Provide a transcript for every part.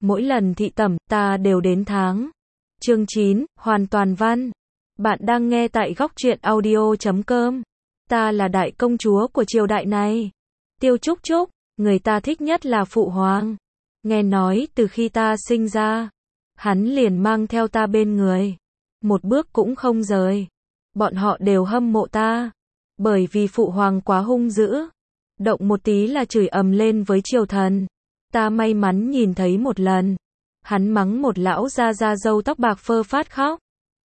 mỗi lần thị tẩm, ta đều đến tháng. Chương 9, hoàn toàn văn. Bạn đang nghe tại góc truyện audio.com. Ta là đại công chúa của triều đại này. Tiêu Trúc Trúc, người ta thích nhất là phụ hoàng. Nghe nói từ khi ta sinh ra, hắn liền mang theo ta bên người. Một bước cũng không rời. Bọn họ đều hâm mộ ta. Bởi vì phụ hoàng quá hung dữ. Động một tí là chửi ầm lên với triều thần. Ta may mắn nhìn thấy một lần. Hắn mắng một lão gia râu tóc bạc phơ phát khóc.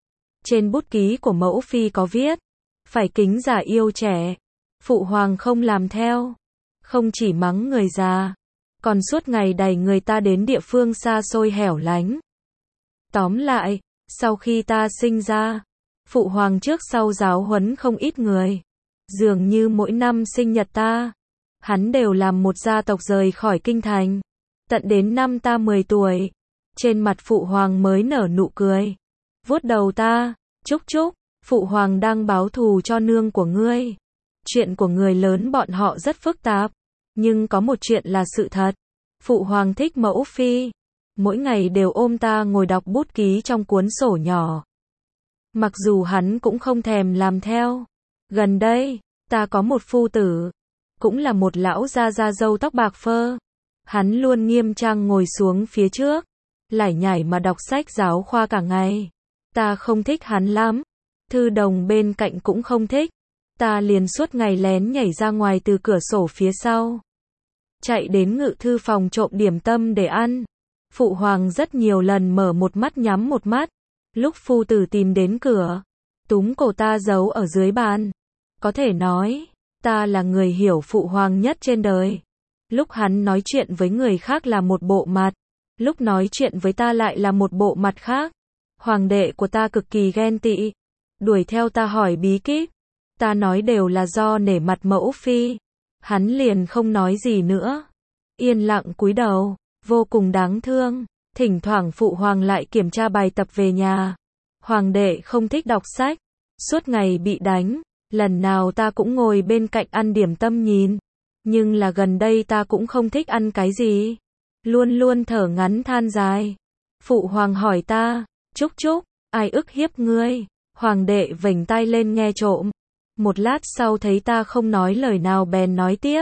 Trên bút ký của mẫu phi có viết, phải kính già yêu trẻ. Phụ hoàng không làm theo. Không chỉ mắng người già, còn suốt ngày đẩy người ta đến địa phương xa xôi hẻo lánh. Tóm lại, sau khi ta sinh ra, phụ hoàng trước sau giáo huấn không ít người. Dường như mỗi năm sinh nhật ta, hắn đều làm một gia tộc rời khỏi kinh thành. Tận đến năm ta 10 tuổi, trên mặt phụ hoàng mới nở nụ cười. Vuốt đầu ta, Trúc Trúc, phụ hoàng đang báo thù cho nương của ngươi. Chuyện của người lớn bọn họ rất phức tạp, nhưng có một chuyện là sự thật. Phụ hoàng thích mẫu phi, mỗi ngày đều ôm ta ngồi đọc bút ký trong cuốn sổ nhỏ. Mặc dù hắn cũng không thèm làm theo. Gần đây, ta có một phu tử, cũng là một lão gia râu tóc bạc phơ. Hắn luôn nghiêm trang ngồi xuống phía trước, lải nhải mà đọc sách giáo khoa cả ngày. Ta không thích hắn lắm. Thư đồng bên cạnh cũng không thích. Ta liền suốt ngày lén nhảy ra ngoài từ cửa sổ phía sau, chạy đến ngự thư phòng trộm điểm tâm để ăn. Phụ hoàng rất nhiều lần mở một mắt nhắm một mắt. Lúc phu tử tìm đến cửa, túm cổ ta giấu ở dưới bàn. Có thể nói, ta là người hiểu phụ hoàng nhất trên đời. Lúc hắn nói chuyện với người khác là một bộ mặt, lúc nói chuyện với ta lại là một bộ mặt khác. Hoàng đệ của ta cực kỳ ghen tị, đuổi theo ta hỏi bí kíp. Ta nói đều là do nể mặt mẫu phi. Hắn liền không nói gì nữa, yên lặng cúi đầu, vô cùng đáng thương. Thỉnh thoảng phụ hoàng lại kiểm tra bài tập về nhà. Hoàng đệ không thích đọc sách, suốt ngày bị đánh. Lần nào ta cũng ngồi bên cạnh ăn điểm tâm nhìn. Nhưng là gần đây ta cũng không thích ăn cái gì, luôn luôn thở ngắn than dài. Phụ hoàng hỏi ta, Trúc Trúc, ai ức hiếp ngươi? Hoàng đệ vểnh tai lên nghe trộm. Một lát sau thấy ta không nói lời nào bèn nói tiếp.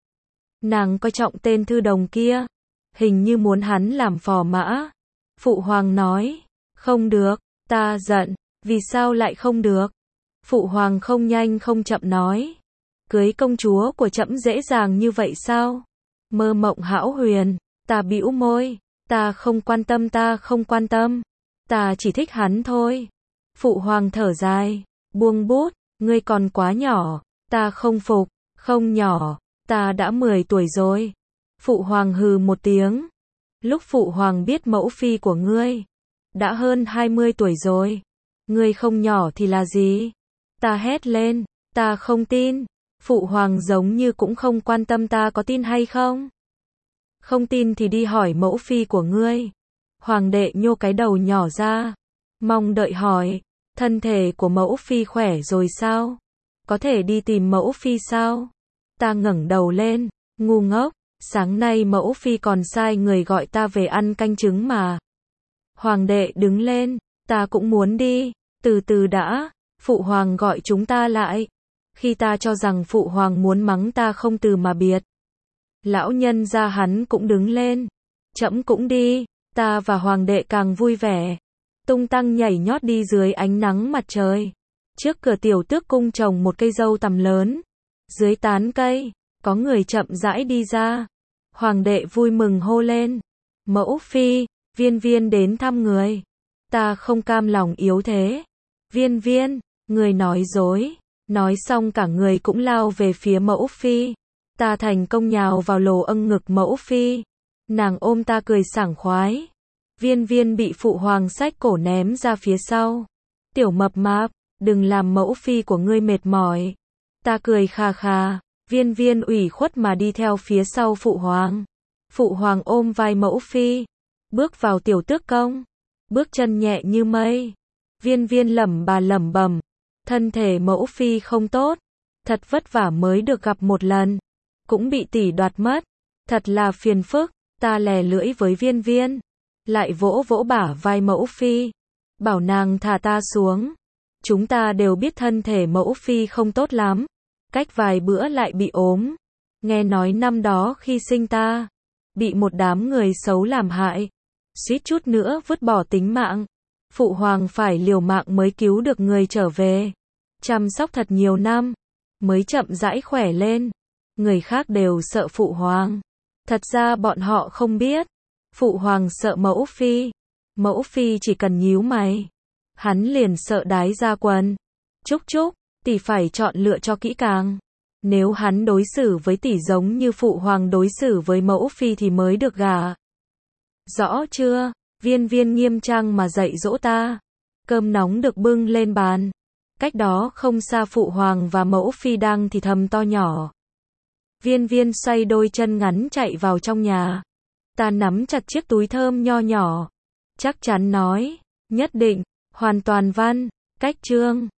Nàng coi trọng tên thư đồng kia, hình như muốn hắn làm phò mã. Phụ hoàng nói, không được. Ta giận, vì sao lại không được? Phụ hoàng không nhanh không chậm nói, cưới công chúa của trẫm dễ dàng như vậy sao? Mơ mộng hão huyền. Ta bĩu môi, ta không quan tâm, ta không quan tâm. Ta chỉ thích hắn thôi. Phụ hoàng thở dài, buông bút, ngươi còn quá nhỏ. Ta không phục, không nhỏ, ta đã 10 tuổi rồi. Phụ hoàng hừ một tiếng. Lúc phụ hoàng biết mẫu phi của ngươi đã hơn 20 tuổi rồi, ngươi không nhỏ thì là gì? Ta hét lên, ta không tin. Phụ hoàng giống như cũng không quan tâm ta có tin hay không. Không tin thì đi hỏi mẫu phi của ngươi. Hoàng đệ nhô cái đầu nhỏ ra, mong đợi hỏi, thân thể của mẫu phi khỏe rồi sao? Có thể đi tìm mẫu phi sao? Ta ngẩng đầu lên, ngu ngốc, sáng nay mẫu phi còn sai người gọi ta về ăn canh trứng mà. Hoàng đệ đứng lên, ta cũng muốn đi, từ từ đã. Phụ hoàng gọi chúng ta lại. Khi ta cho rằng phụ hoàng muốn mắng ta không từ mà biệt, lão nhân gia hắn cũng đứng lên. Trẫm cũng đi. Ta và hoàng đệ càng vui vẻ, tung tăng nhảy nhót đi dưới ánh nắng mặt trời. Trước cửa tiểu tước cung trồng một cây dâu tằm lớn. Dưới tán cây, có người chậm rãi đi ra. Hoàng đệ vui mừng hô lên, mẫu phi, Viên Viên đến thăm người. Ta không cam lòng yếu thế. Viên Viên, người nói dối. Nói xong cả người cũng lao về phía mẫu phi. Ta thành công nhào vào lồ âng ngực mẫu phi. Nàng ôm ta cười sảng khoái. Viên Viên bị phụ hoàng xách cổ ném ra phía sau. Tiểu mập mạp, đừng làm mẫu phi của ngươi mệt mỏi. Ta cười khà khà. Viên Viên ủy khuất mà đi theo phía sau phụ hoàng. Phụ hoàng ôm vai mẫu phi, bước vào tiểu tước công, bước chân nhẹ như mây. Viên Viên lẩm bẩm, thân thể mẫu phi không tốt, thật vất vả mới được gặp một lần, cũng bị tỷ đoạt mất, thật là phiền phức. Ta lè lưỡi với Viên Viên, lại vỗ vỗ bả vai Mẫu Phi, bảo nàng thả ta xuống. Chúng ta đều biết thân thể Mẫu Phi không tốt lắm, cách vài bữa lại bị ốm. Nghe nói năm đó khi sinh ta, bị một đám người xấu làm hại, suýt chút nữa vứt bỏ tính mạng. Phụ hoàng phải liều mạng mới cứu được người trở về. Chăm sóc thật nhiều năm, mới chậm rãi khỏe lên. Người khác đều sợ phụ hoàng. Thật ra bọn họ không biết. Phụ hoàng sợ Mẫu Phi. Mẫu Phi chỉ cần nhíu mày, hắn liền sợ đái ra quần. Trúc Trúc, tỷ phải chọn lựa cho kỹ càng. Nếu hắn đối xử với tỷ giống như phụ hoàng đối xử với Mẫu Phi thì mới được gả. Rõ chưa? Viên Viên nghiêm trang mà dạy dỗ ta. Cơm nóng được bưng lên bàn. Cách đó không xa phụ hoàng và Mẫu Phi đang thì thầm to nhỏ. Viên Viên xoay đôi chân ngắn chạy vào trong nhà. Ta nắm chặt chiếc túi thơm nho nhỏ. Chắc chắn nói, nhất định, hoàn toàn văn, cách chương.